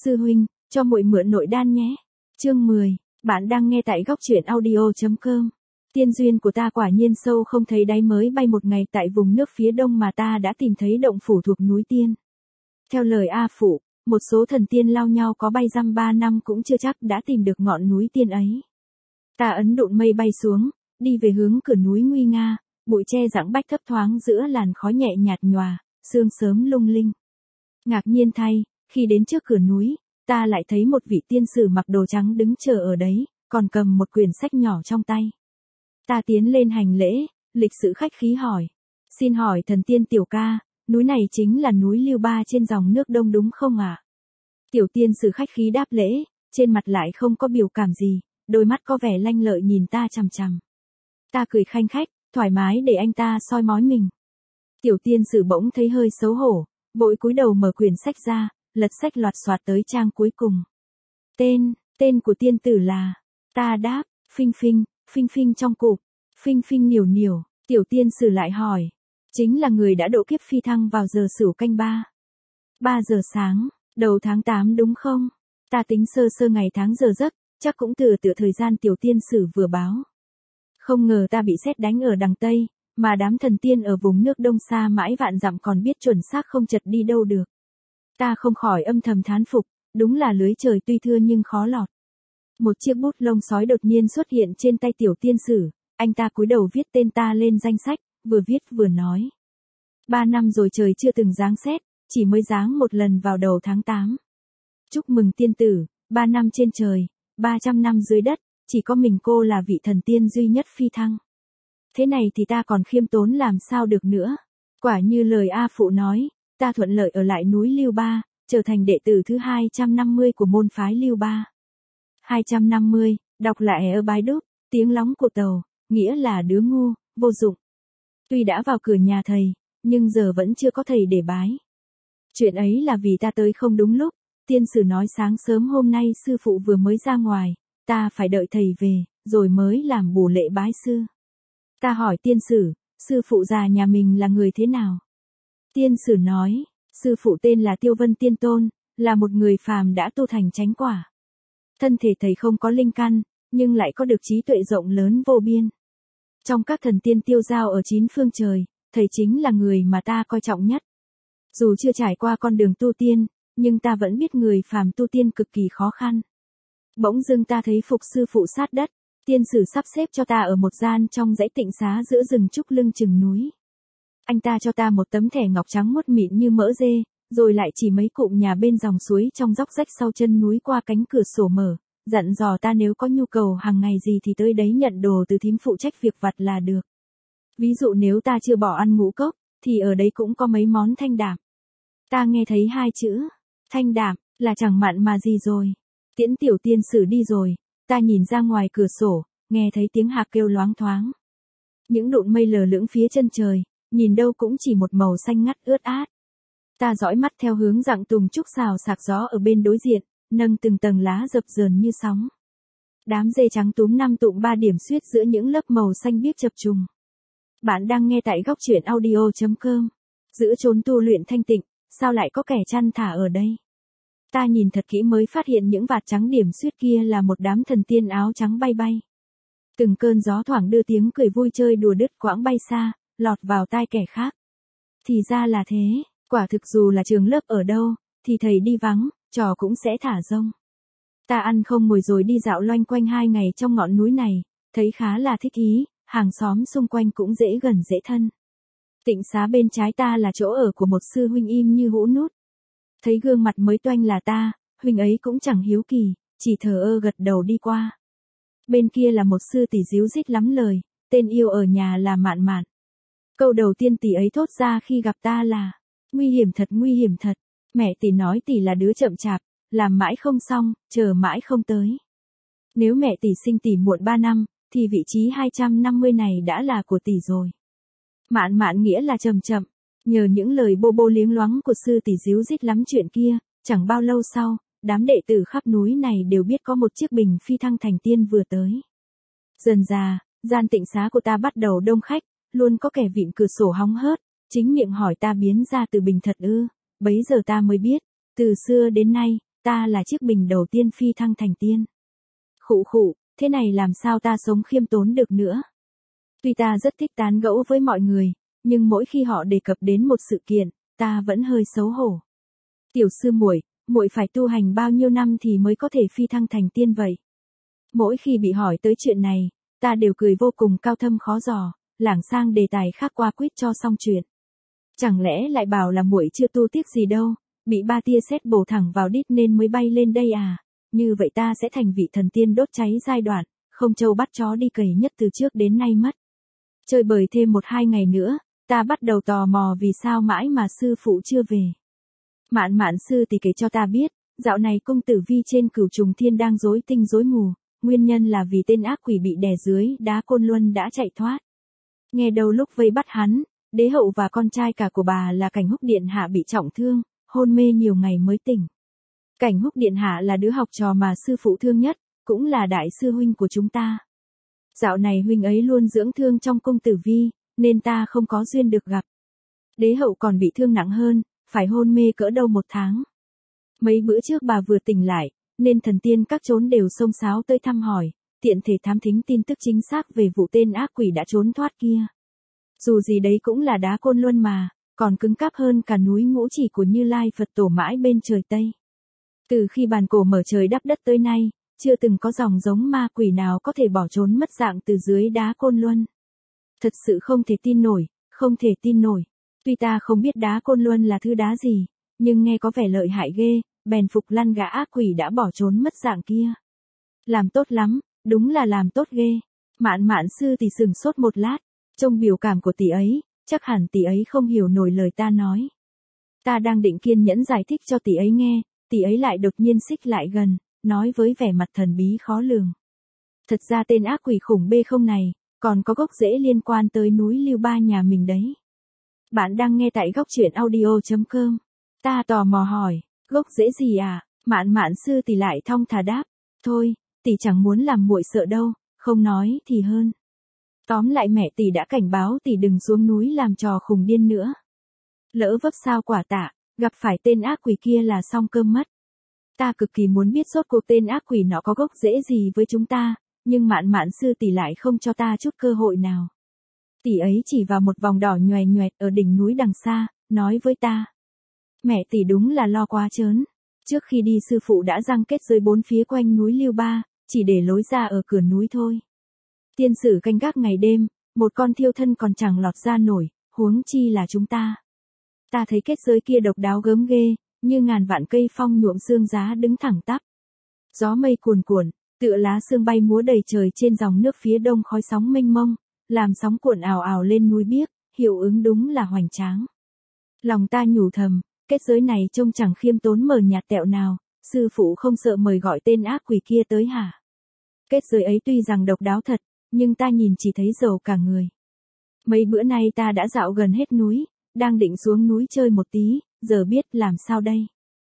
Sư huynh, cho muội mượn nội đan nhé. Chương 10, bạn đang nghe tại góc truyện audio.com. Tiên duyên của ta quả nhiên sâu không thấy đáy, mới bay một ngày tại vùng nước phía đông mà ta đã tìm thấy động phủ thuộc núi Tiên. Theo lời A Phụ, một số thần tiên lao nhau có bay dăm 3 năm cũng chưa chắc đã tìm được ngọn núi Tiên ấy. Ta ấn độn mây bay xuống, đi về hướng cửa núi nguy nga, bụi tre rặng bách thấp thoáng giữa làn khói nhẹ nhạt nhòa, sương sớm lung linh. Ngạc nhiên thay, khi đến trước cửa núi, ta lại thấy một vị tiên sử mặc đồ trắng đứng chờ ở đấy, còn cầm một quyển sách nhỏ trong tay. Ta tiến lên hành lễ, lịch sự khách khí hỏi. Xin hỏi thần tiên tiểu ca, núi này chính là núi Lưu Ba trên dòng nước Đông đúng không ạ? Tiểu tiên sử khách khí đáp lễ, trên mặt lại không có biểu cảm gì, đôi mắt có vẻ lanh lợi nhìn ta chằm chằm. Ta cười khanh khách, thoải mái để anh ta soi mói mình. Tiểu tiên sử bỗng thấy hơi xấu hổ, vội cúi đầu mở quyển sách ra, lật sách loạt soạt tới trang cuối cùng. Tên của tiên tử là... Ta đáp, Phinh Phinh trong cụp, Phinh Nhiểu Nhiểu. Tiểu tiên sử lại hỏi, chính là người đã độ kiếp phi thăng vào giờ Sửu canh 3 giờ sáng, đầu tháng 8 đúng không? Ta tính sơ sơ ngày tháng giờ giấc, chắc cũng tựa thời gian tiểu tiên sử vừa báo. Không ngờ ta bị sét đánh ở đằng Tây, mà đám thần tiên ở vùng nước Đông xa mãi vạn dặm còn biết chuẩn xác không chật đi đâu được. Ta không khỏi âm thầm thán phục, đúng là lưới trời tuy thưa nhưng khó lọt. Một chiếc bút lông sói đột nhiên xuất hiện trên tay tiểu tiên sử, anh ta cúi đầu viết tên ta lên danh sách, vừa viết vừa nói. 3 năm rồi trời chưa từng giáng sét, chỉ mới giáng một lần vào đầu tháng 8. Chúc mừng tiên tử, 3 năm trên trời, 300 năm dưới đất, chỉ có mình cô là vị thần tiên duy nhất phi thăng. Thế này thì ta còn khiêm tốn làm sao được nữa. Quả như lời A Phụ nói, ta thuận lợi ở lại núi Lưu Ba, trở thành đệ tử thứ 250 của môn phái Lưu Ba. 250, đọc lại ở bài đúc, tiếng lóng của tàu, nghĩa là đứa ngu, vô dụng. Tuy đã vào cửa nhà thầy, nhưng giờ vẫn chưa có thầy để bái. Chuyện ấy là vì ta tới không đúng lúc, tiên sử nói sáng sớm hôm nay sư phụ vừa mới ra ngoài, ta phải đợi thầy về, rồi mới làm bổ lễ bái sư. Ta hỏi tiên sử, sư phụ già nhà mình là người thế nào? Tiên sử nói, sư phụ tên là Tiêu Vân Tiên Tôn, là một người phàm đã tu thành chánh quả. Thân thể thầy không có linh căn, nhưng lại có được trí tuệ rộng lớn vô biên. Trong các thần tiên tiêu giao ở 9 phương trời, thầy chính là người mà ta coi trọng nhất. Dù chưa trải qua con đường tu tiên, nhưng ta vẫn biết người phàm tu tiên cực kỳ khó khăn. Bỗng dưng ta thấy phục sư phụ sát đất, tiên sử sắp xếp cho ta ở một gian trong dãy tịnh xá giữa rừng trúc lưng chừng núi. Anh ta cho ta một tấm thẻ ngọc trắng muốt mịn như mỡ dê, rồi lại chỉ mấy cụm nhà bên dòng suối trong dốc rách sau chân núi qua cánh cửa sổ mở, dặn dò ta nếu có nhu cầu hàng ngày gì thì tới đấy nhận đồ từ thím phụ trách việc vặt là được. Ví dụ nếu ta chưa bỏ ăn ngũ cốc, thì ở đấy cũng có mấy món thanh đạm. Ta nghe thấy 2 chữ, thanh đạm, là chẳng mặn mà gì rồi. Tiễn tiểu tiên sử đi rồi, ta nhìn ra ngoài cửa sổ, nghe thấy tiếng hạc kêu loáng thoáng. Những đụn mây lờ lững phía chân trời, nhìn đâu cũng chỉ một màu xanh ngắt ướt át. Ta dõi mắt theo hướng rặng tùng trúc xào xạc gió ở bên đối diện, nâng từng tầng lá dập dờn như sóng. Đám dê trắng túm 5 tụm 3 điểm xuyết giữa những lớp màu xanh biếc chập trùng. Bạn đang nghe tại góc truyện audio.com. Giữa chốn tu luyện thanh tịnh, sao lại có kẻ chăn thả ở đây? Ta nhìn thật kỹ mới phát hiện những vạt trắng điểm xuyết kia là một đám thần tiên áo trắng bay bay. Từng cơn gió thoảng đưa tiếng cười vui chơi đùa đứt quãng bay xa, lọt vào tai kẻ khác. Thì ra là thế, quả thực dù là trường lớp ở đâu, thì thầy đi vắng, trò cũng sẽ thả rông. Ta ăn không ngồi rồi đi dạo loanh quanh 2 ngày trong ngọn núi này, thấy khá là thích ý, hàng xóm xung quanh cũng dễ gần dễ thân. Tịnh xá bên trái ta là chỗ ở của một sư huynh im như hũ nút. Thấy gương mặt mới toanh là ta, huynh ấy cũng chẳng hiếu kỳ, chỉ thờ ơ gật đầu đi qua. Bên kia là một sư tỷ díu dít lắm lời, tên yêu ở nhà là Mạn Mạn. Câu đầu tiên tỷ ấy thốt ra khi gặp ta là, nguy hiểm thật, mẹ tỷ nói tỷ là đứa chậm chạp, làm mãi không xong, chờ mãi không tới. Nếu mẹ tỷ sinh tỷ muộn 3 năm, thì vị trí 250 này đã là của tỷ rồi. Mạn Mạn nghĩa là chậm chậm, nhờ những lời bô bô liếng loáng của sư tỷ díu dít lắm chuyện kia, chẳng bao lâu sau, đám đệ tử khắp núi này đều biết có một chiếc bình phi thăng thành tiên vừa tới. Dần dà, gian tịnh xá của ta bắt đầu đông khách, luôn có kẻ vịn cửa sổ hóng hớt, chính miệng hỏi ta biến ra từ bình thật ư? Bấy giờ ta mới biết, từ xưa đến nay, ta là chiếc bình đầu tiên phi thăng thành tiên. Khụ khụ, thế này làm sao ta sống khiêm tốn được nữa. Tuy ta rất thích tán gẫu với mọi người, nhưng mỗi khi họ đề cập đến một sự kiện, ta vẫn hơi xấu hổ. Tiểu sư muội, muội phải tu hành bao nhiêu năm thì mới có thể phi thăng thành tiên vậy? Mỗi khi bị hỏi tới chuyện này, ta đều cười vô cùng cao thâm khó dò, lảng sang đề tài khác qua quýt cho xong chuyện. Chẳng lẽ lại bảo là muội chưa tu tiếc gì đâu, bị ba tia sét bổ thẳng vào đít nên mới bay lên đây à? Như vậy ta sẽ thành vị thần tiên đốt cháy giai đoạn, không trâu bắt chó đi cày nhất từ trước đến nay mất. Chơi bời thêm 1-2 ngày nữa, ta bắt đầu tò mò vì sao mãi mà sư phụ chưa về. Mạn Mạn sư thì kể cho ta biết, dạo này cung tử vi trên Cửu Trùng Thiên đang rối tinh rối mù, nguyên nhân là vì tên ác quỷ bị đè dưới đá Côn Luân đã chạy thoát. Nghe đầu lúc vây bắt hắn, đế hậu và con trai cả của bà là Cảnh Húc Điện Hạ bị trọng thương, hôn mê nhiều ngày mới tỉnh. Cảnh Húc Điện Hạ là đứa học trò mà sư phụ thương nhất, cũng là đại sư huynh của chúng ta. Dạo này huynh ấy luôn dưỡng thương trong cung tử vi, nên ta không có duyên được gặp. Đế hậu còn bị thương nặng hơn, phải hôn mê cỡ đâu 1 tháng. Mấy bữa trước bà vừa tỉnh lại, nên thần tiên các chốn đều xông xáo tới thăm hỏi, tiện thể thám thính tin tức chính xác về vụ tên ác quỷ đã trốn thoát kia. Dù gì đấy cũng là đá Côn Luân mà, còn cứng cáp hơn cả núi Ngũ Chỉ của Như Lai Phật Tổ mãi bên trời Tây. Từ khi bàn cổ mở trời đắp đất tới nay, chưa từng có dòng giống ma quỷ nào có thể bỏ trốn mất dạng từ dưới đá Côn Luân. Thật sự không thể tin nổi, không thể tin nổi. Tuy ta không biết đá Côn Luân là thứ đá gì, nhưng nghe có vẻ lợi hại ghê, bèn phục lăn gã ác quỷ đã bỏ trốn mất dạng kia. Làm tốt lắm, đúng là làm tốt ghê. Mạn Mạn sư thì sừng sốt một lát, trông biểu cảm của tỷ ấy, chắc hẳn tỷ ấy không hiểu nổi lời ta nói. Ta đang định kiên nhẫn giải thích cho tỷ ấy nghe, tỷ ấy lại đột nhiên xích lại gần, nói với vẻ mặt thần bí khó lường. Thật ra tên ác quỷ khủng bê không này, còn có gốc rễ liên quan tới núi Lưu Ba nhà mình đấy. Bạn đang nghe tại góc truyện audio.com. Ta tò mò hỏi, gốc rễ gì à? Mạn Mạn sư tỷ lại thong thả đáp, thôi, tỷ chẳng muốn làm muội sợ đâu, không nói thì hơn. Tóm lại mẹ tỷ đã cảnh báo tỷ đừng xuống núi làm trò khùng điên nữa. Lỡ vấp sao quả tạ, gặp phải tên ác quỷ kia là xong cơm mất. Ta cực kỳ muốn biết rốt cuộc tên ác quỷ nó có gốc rễ gì với chúng ta, nhưng Mạn Mạn sư tỷ lại không cho ta chút cơ hội nào. Tỷ ấy chỉ vào một vòng đỏ nhoè nhoẹt ở đỉnh núi đằng xa, nói với ta. Mẹ tỷ đúng là lo quá trớn. Trước khi đi sư phụ đã giăng kết giới 4 phía quanh núi Lưu Ba, chỉ để lối ra ở cửa núi thôi. Tiên sử canh gác ngày đêm, một con thiêu thân còn chẳng lọt ra nổi, huống chi là chúng ta. Ta thấy kết giới kia độc đáo gớm ghê, như ngàn vạn cây phong nhuộm xương giá đứng thẳng tắp. Gió mây cuồn cuộn, tựa lá sương bay múa đầy trời trên dòng nước phía đông khói sóng mênh mông, làm sóng cuộn ào ào lên núi biếc, hiệu ứng đúng là hoành tráng. Lòng ta nhủ thầm, kết giới này trông chẳng khiêm tốn mờ nhạt tẹo nào, sư phụ không sợ mời gọi tên ác quỷ kia tới hả? Kết giới ấy tuy rằng độc đáo thật, nhưng ta nhìn chỉ thấy dầu cả người. Mấy bữa nay ta đã dạo gần hết núi, đang định xuống núi chơi một tí, giờ biết làm sao đây.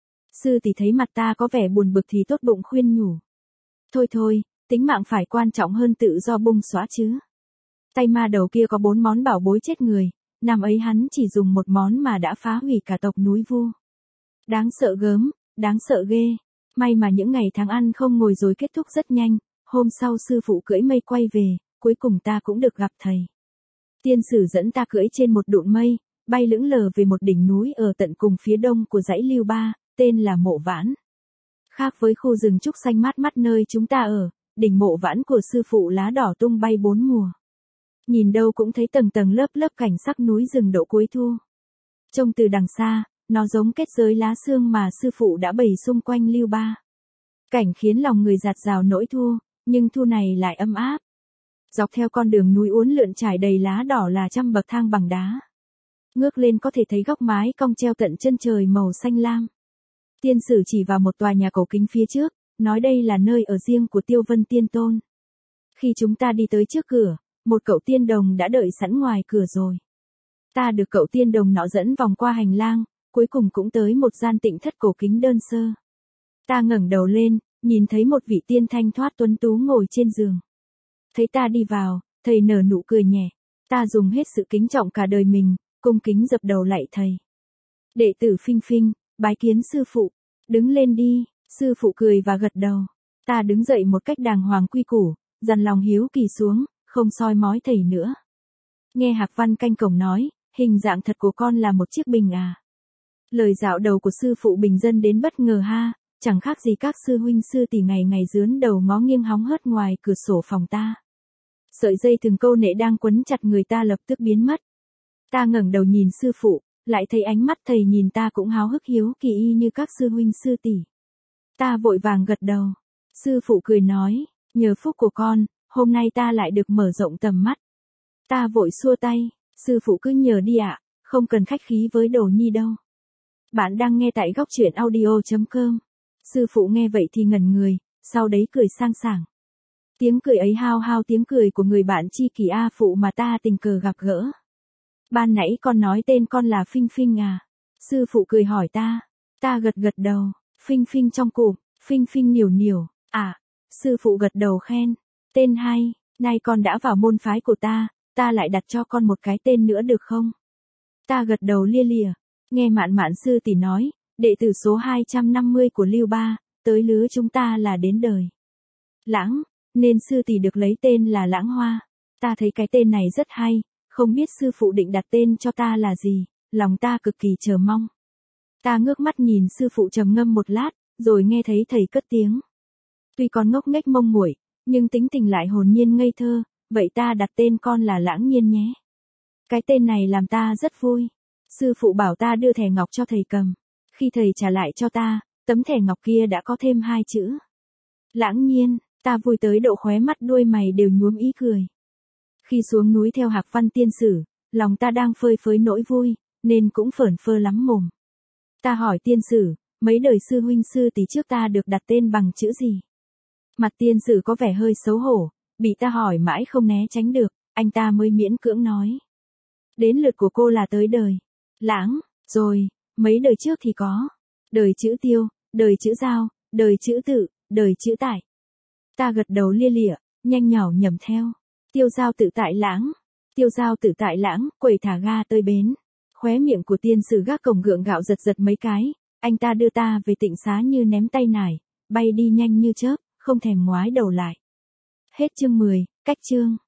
Sư tỷ thấy mặt ta có vẻ buồn bực thì tốt bụng khuyên nhủ. Thôi thôi, tính mạng phải quan trọng hơn tự do bung xóa chứ. Tay ma đầu kia có 4 món bảo bối chết người, năm ấy hắn chỉ dùng một món mà đã phá hủy cả tộc núi Vu. Đáng sợ gớm, đáng sợ ghê. May mà những ngày tháng ăn không ngồi rồi kết thúc rất nhanh, hôm sau sư phụ cưỡi mây quay về, cuối cùng ta cũng được gặp thầy. Tiên sử dẫn ta cưỡi trên một đụn mây, bay lững lờ về một đỉnh núi ở tận cùng phía đông của dãy Lưu Ba, tên là Mộ Vãn. Khác với khu rừng trúc xanh mát mắt nơi chúng ta ở, đỉnh Mộ Vãn của sư phụ lá đỏ tung bay 4 mùa. Nhìn đâu cũng thấy tầng tầng lớp lớp cảnh sắc núi rừng độ cuối thu. Trông từ đằng xa, nó giống kết giới lá sương mà sư phụ đã bày xung quanh Lưu Ba. Cảnh khiến lòng người dạt dào nỗi thu, nhưng thu này lại ấm áp. Dọc theo con đường núi uốn lượn trải đầy lá đỏ là trăm bậc thang bằng đá. Ngước lên có thể thấy góc mái cong treo tận chân trời màu xanh lam. Tiên sử chỉ vào một tòa nhà cổ kính phía trước, nói đây là nơi ở riêng của Tiêu Vân Tiên Tôn. Khi chúng ta đi tới trước cửa, một cậu tiên đồng đã đợi sẵn ngoài cửa rồi. Ta được cậu tiên đồng nọ dẫn vòng qua hành lang, cuối cùng cũng tới một gian tịnh thất cổ kính đơn sơ. Ta ngẩng đầu lên, nhìn thấy một vị tiên thanh thoát tuấn tú ngồi trên giường. Thấy ta đi vào, thầy nở nụ cười nhẹ. Ta dùng hết sự kính trọng cả đời mình, cung kính dập đầu lạy thầy. Đệ tử Phinh Phinh, bái kiến sư phụ. Đứng lên đi, Sư phụ cười và gật đầu. Ta đứng dậy một cách đàng hoàng quy củ, dằn lòng hiếu kỳ xuống, không soi mói thầy nữa. Nghe Hạc Văn canh cổng nói, hình dạng thật của con là một chiếc bình à. Lời dạo đầu của sư phụ bình dân đến bất ngờ ha, chẳng khác gì các sư huynh sư tỷ ngày ngày dướn đầu ngó nghiêng hóng hớt ngoài cửa sổ phòng ta. Sợi dây thừng câu nệ đang quấn chặt người ta lập tức biến mất. Ta ngẩng đầu nhìn sư phụ, lại thấy ánh mắt thầy nhìn ta cũng háo hức hiếu kỳ y như các sư huynh sư tỷ. Ta vội vàng gật đầu. Sư phụ cười nói, nhờ phúc của con, hôm nay ta lại được mở rộng tầm mắt. Ta vội xua tay, sư phụ cứ nhờ đi ạ, không cần khách khí với Đồ Nhi đâu. Bạn đang nghe tại góc truyện audio.com. Sư phụ nghe vậy thì ngẩn người, sau đấy cười sang sảng. Tiếng cười ấy hao hao tiếng cười của người bạn tri kỷ A Phụ mà ta tình cờ gặp gỡ. Ban nãy con nói tên con là Phinh Phinh à? Sư phụ cười hỏi ta. Ta gật gật đầu, Phinh Phinh trong cụm, Phinh Phinh Niểu Niểu. À, sư phụ gật đầu khen. Tên hay, nay con đã vào môn phái của ta lại đặt cho con một cái tên nữa được không? Ta gật đầu lia lịa, nghe Mạn Mạn sư tỷ nói, đệ tử số 250 của Lưu Ba, tới lứa chúng ta là đến đời Lãng, nên sư tỷ được lấy tên là Lãng Hoa. Ta thấy cái tên này rất hay, không biết sư phụ định đặt tên cho ta là gì, lòng ta cực kỳ chờ mong. Ta ngước mắt nhìn sư phụ trầm ngâm một lát, rồi nghe thấy thầy cất tiếng. Tuy con ngốc nghếch mông muội, nhưng tính tình lại hồn nhiên ngây thơ, vậy ta đặt tên con là Lãng Nhiên nhé. Cái tên này làm ta rất vui. Sư phụ bảo ta đưa thẻ ngọc cho thầy cầm. Khi thầy trả lại cho ta, tấm thẻ ngọc kia đã có thêm 2 chữ. Lãng Nhiên, ta vui tới độ khóe mắt đuôi mày đều nhuốm ý cười. Khi xuống núi theo Hạc Văn tiên sử, lòng ta đang phơi phới nỗi vui, nên cũng phởn phơ lắm mồm. Ta hỏi tiên sử, mấy đời sư huynh sư tỷ trước ta được đặt tên bằng chữ gì? Mặt tiên sử có vẻ hơi xấu hổ, bị ta hỏi mãi không né tránh được, anh ta mới miễn cưỡng nói. Đến lượt của cô là tới đời Lãng, rồi, mấy đời trước thì có đời chữ Tiêu, đời chữ Giao, đời chữ Tự, đời chữ Tại. Ta gật đầu lia lịa, nhanh nhỏ nhẩm theo. Tiêu Giao Tự Tại Lãng, Tiêu Giao Tự Tại Lãng, quẩy thả ga tới bến. Khóe miệng của tiên sử gác cổng gượng gạo giật giật mấy cái, anh ta đưa ta về Tịnh Xá như ném tay nải, bay đi nhanh như chớp, không thèm ngoái đầu lại. Hết chương 10, cách chương.